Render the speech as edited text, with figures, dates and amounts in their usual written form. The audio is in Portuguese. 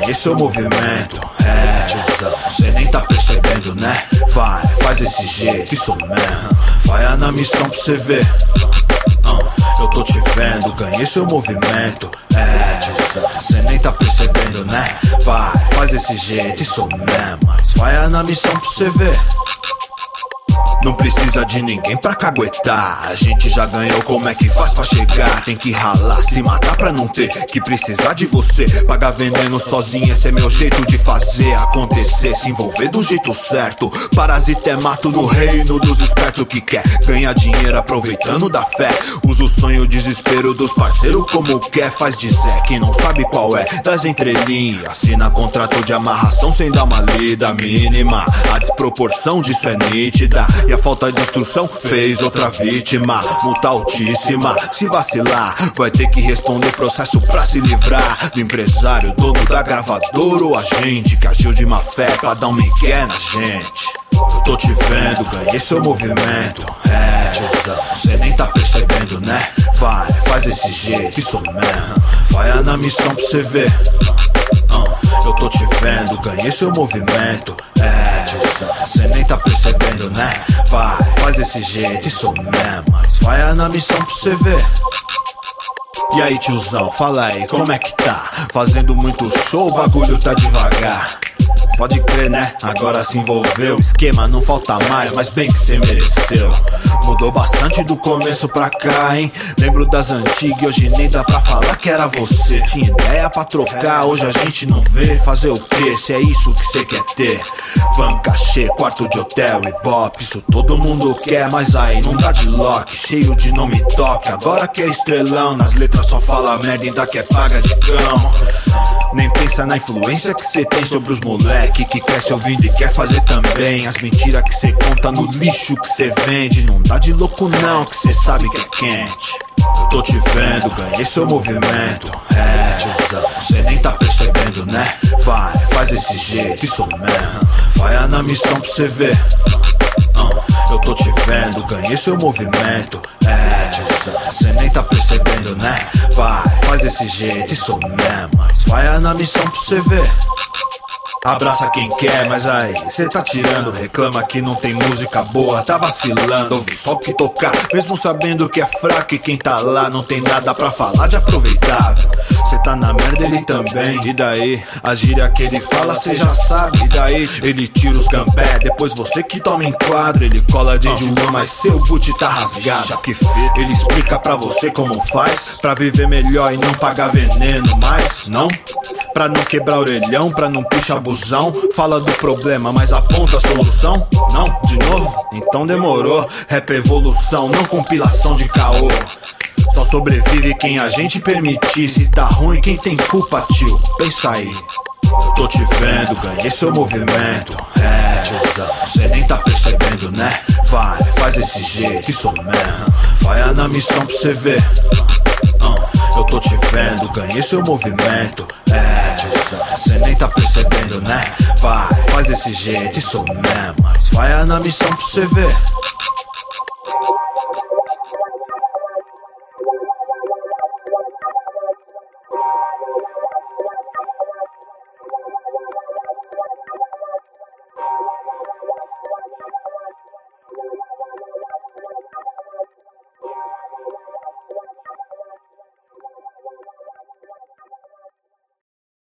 ganhei seu movimento. É, tiozão, cê nem tá percebendo, né? Vai, faz desse jeito, isso mesmo. Vai na missão pra cê ver. Eu tô te vendo, ganhei seu movimento. É, tiozão, cê nem tá percebendo, né? Vai, faz desse jeito, isso mesmo. Vai na missão pra cê ver. Não precisa de ninguém pra caguetar. A gente já ganhou, como é que faz pra chegar? Tem que ralar, se matar pra não ter que precisar de você. Pagar veneno sozinho, esse é meu jeito de fazer acontecer. Se envolver do jeito certo. Parasita é mato no reino dos espertos que quer ganhar dinheiro aproveitando da fé. Usa o sonho, o desespero dos parceiros como quer. Faz dizer que não sabe qual é das entrelinhas. Assina contrato de amarração sem dar uma lida mínima. A desproporção disso é nítida. E a falta de instrução fez outra vítima. Multa altíssima, se vacilar vai ter que responder processo pra se livrar do empresário, dono da gravadora ou agente que agiu de má fé pra dar um migué na gente. Eu tô te vendo, ganhei seu movimento. É, tiozão, cê nem tá percebendo, né? Vai, faz desse jeito, isso mesmo. Vai na missão pra cê ver. Eu tô te vendo, ganhei seu movimento. É, tiozão, cê nem tá percebendo, né? Vai, faz desse jeito, isso mesmo. Vai na missão pra cê ver. E aí, tiozão, fala aí, como é que tá? Fazendo muito show, o bagulho tá devagar. Pode crer, né? Agora se envolveu. Esquema não falta mais, mas bem que cê mereceu. Mudou bastante do começo pra cá, hein? Lembro das antigas e hoje nem dá pra falar que era você. Tinha ideia pra trocar, hoje a gente não vê. Fazer o quê? Se é isso que cê quer ter. Van, cachê, quarto de hotel e bop. Isso todo mundo quer, mas aí não dá de lock. Cheio de não me toque, agora que é estrelão. Nas letras só fala merda e ainda quer paga de cão. Nem pensa na influência que cê tem sobre os moleque que cresce ouvindo e quer fazer também. As mentiras que cê conta no lixo que cê vende. Não dá de louco não, que cê sabe que é quente. Eu tô te vendo, ganhei seu movimento. É, tiozão, cê nem tá percebendo, né? Vai, faz desse jeito, isso mesmo. Vai na missão pra cê ver. Eu tô te vendo, ganhei seu movimento. É, tiozão, cê nem tá percebendo, né? Vai, faz desse jeito, isso mesmo. Vai na missão pra cê ver. Abraça quem quer, mas aí cê tá tirando. Reclama que não tem música boa, tá vacilando. Ouve só o que tocar, mesmo sabendo que é fraco. E quem tá lá não tem nada pra falar de aproveitável. Cê tá na merda, ele também. E daí? A gíria que ele fala cê já sabe. E daí? Ele tira os gambé, depois você que toma enquadro. Ele cola de Julião, mas seu boot tá rasgado. Que fita, ele explica pra você como faz pra viver melhor e não pagar veneno mais. Não? Pra não quebrar orelhão, pra não pichar abusão. Fala do problema, mas aponta a solução. Não? De novo? Então demorou. Rap é evolução, não compilação de caô. Só sobrevive quem a gente permitir. Se tá ruim, quem tem culpa, tio? Pensa aí. Eu tô te vendo, ganhei seu movimento. É, tiozão, cê nem tá percebendo, né? Vai, faz desse jeito, isso mesmo. Vai na missão pra cê ver. Eu tô te vendo, ganhei seu movimento. É, tiozão, cê nem tá percebendo, né? Vai, faz desse jeito, isso mesmo. Vai na missão pra cê ver.